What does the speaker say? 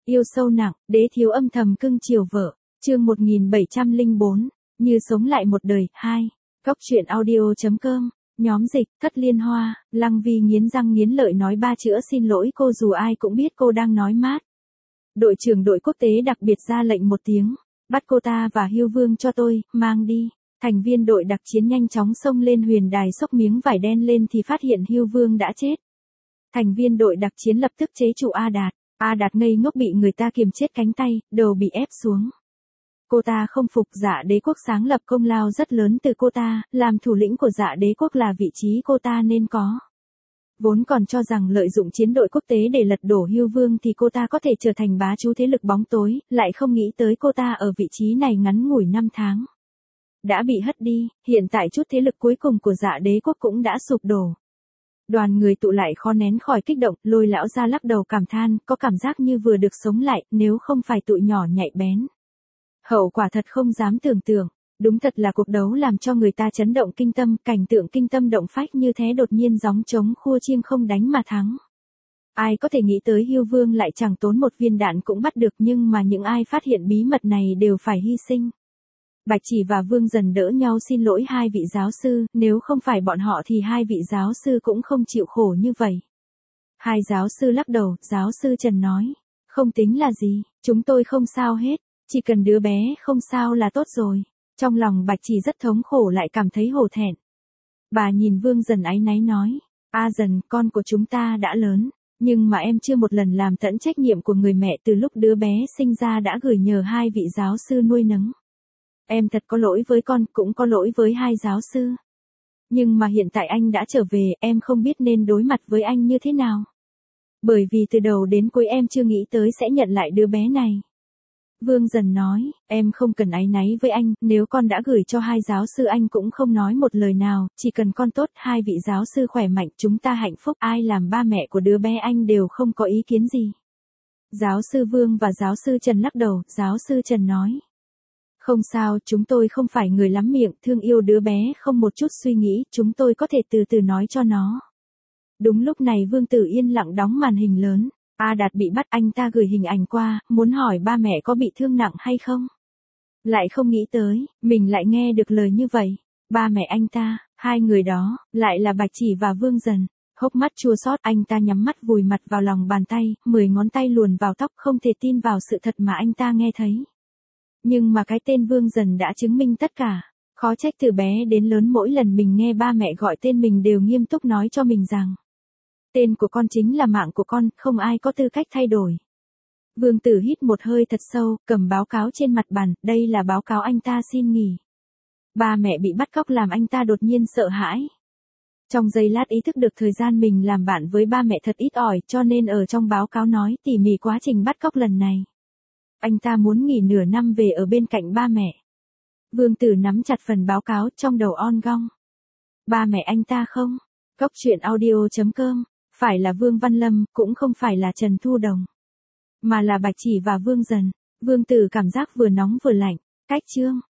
Yêu sâu nặng, đế thiếu âm thầm cưng chiều vợ. Chương 1704, như sống lại một đời. 2. Cóc truyện audio.com. Nhóm dịch, Thất Liên Hoa. Lăng Vi nghiến răng nghiến lợi nói ba chữ xin lỗi cô dù ai cũng biết cô đang nói mát. Đội trưởng đội quốc tế đặc biệt ra lệnh một tiếng. Bắt cô ta và Hưu Vương cho tôi, mang đi. Thành viên đội đặc chiến nhanh chóng xông lên huyền đài xốc miếng vải đen lên thì phát hiện Hưu Vương đã chết. Thành viên đội đặc chiến lập tức chế trụ A Đạt. A Đạt ngây ngốc bị người ta kiềm chết cánh tay, đầu bị ép xuống. Cô ta không phục. Dạ Đế quốc sáng lập công lao rất lớn từ cô ta, làm thủ lĩnh của Dạ Đế quốc là vị trí cô ta nên có. Vốn còn cho rằng lợi dụng chiến đội quốc tế để lật đổ Hưu Vương thì cô ta có thể trở thành bá chủ thế lực bóng tối, lại không nghĩ tới cô ta ở vị trí này ngắn ngủi 5 tháng. Đã bị hất đi, hiện tại chút thế lực cuối cùng của Dạ Đế quốc cũng đã sụp đổ. Đoàn người tụ lại khó nén khỏi kích động, Lôi lão ra lắc đầu cảm than, có cảm giác như vừa được sống lại, nếu không phải tụi nhỏ nhạy bén. Hậu quả thật không dám tưởng tượng, đúng thật là cuộc đấu làm cho người ta chấn động kinh tâm, cảnh tượng kinh tâm động phách như thế đột nhiên gióng trống khua chiêng không đánh mà thắng. Ai có thể nghĩ tới Hưu Vương lại chẳng tốn một viên đạn cũng bắt được, nhưng mà những ai phát hiện bí mật này đều phải hy sinh. Bạch Chỉ và Vương Dần đỡ nhau xin lỗi hai vị giáo sư, nếu không phải bọn họ thì hai vị giáo sư cũng không chịu khổ như vậy. Hai giáo sư lắc đầu, giáo sư Trần nói, không tính là gì, chúng tôi không sao hết, chỉ cần đứa bé không sao là tốt rồi. Trong lòng Bạch Chỉ rất thống khổ lại cảm thấy hổ thẹn. Bà nhìn Vương Dần áy náy nói, A Dần, con của chúng ta đã lớn, nhưng mà em chưa một lần làm tận trách nhiệm của người mẹ từ lúc đứa bé sinh ra đã gửi nhờ hai vị giáo sư nuôi nấng. Em thật có lỗi với con, cũng có lỗi với hai giáo sư. Nhưng mà hiện tại anh đã trở về, em không biết nên đối mặt với anh như thế nào. Bởi vì từ đầu đến cuối em chưa nghĩ tới sẽ nhận lại đứa bé này. Vương Dần nói, em không cần áy náy với anh, nếu con đã gửi cho hai giáo sư anh cũng không nói một lời nào, chỉ cần con tốt, hai vị giáo sư khỏe mạnh, chúng ta hạnh phúc, ai làm ba mẹ của đứa bé anh đều không có ý kiến gì. Giáo sư Vương và giáo sư Trần lắc đầu, giáo sư Trần nói. Không sao, chúng tôi không phải người lắm miệng, thương yêu đứa bé không một chút suy nghĩ, chúng tôi có thể từ từ nói cho nó. Đúng lúc này Vương Tử yên lặng đóng màn hình lớn. A Đạt bị bắt, anh ta gửi hình ảnh qua, muốn hỏi ba mẹ có bị thương nặng hay không. Lại không nghĩ tới, mình lại nghe được lời như vậy. Ba mẹ anh ta, hai người đó, lại là Bạch Chỉ và Vương Dần. Hốc mắt chua xót, anh ta nhắm mắt vùi mặt vào lòng bàn tay, 10 ngón tay luồn vào tóc, không thể tin vào sự thật mà anh ta nghe thấy. Nhưng mà cái tên Vương Dần đã chứng minh tất cả. Khó trách từ bé đến lớn mỗi lần mình nghe ba mẹ gọi tên mình đều nghiêm túc nói cho mình rằng tên của con chính là mạng của con, không ai có tư cách thay đổi. Vương Tử hít một hơi thật sâu, cầm báo cáo trên mặt bàn, đây là báo cáo anh ta xin nghỉ. Ba mẹ bị bắt cóc làm anh ta đột nhiên sợ hãi. Trong giây lát ý thức được thời gian mình làm bạn với ba mẹ thật ít ỏi, cho nên ở trong báo cáo nói tỉ mỉ quá trình bắt cóc lần này. Anh ta muốn nghỉ nửa năm về ở bên cạnh ba mẹ. Vương Tử nắm chặt phần báo cáo trong đầu on gong. Ba mẹ anh ta không? Cóc truyện audio.com. Phải là Vương Văn Lâm, cũng không phải là Trần Thu Đồng. Mà là Bạch Chỉ và Vương Dần. Vương Tử cảm giác vừa nóng vừa lạnh. Cách chương.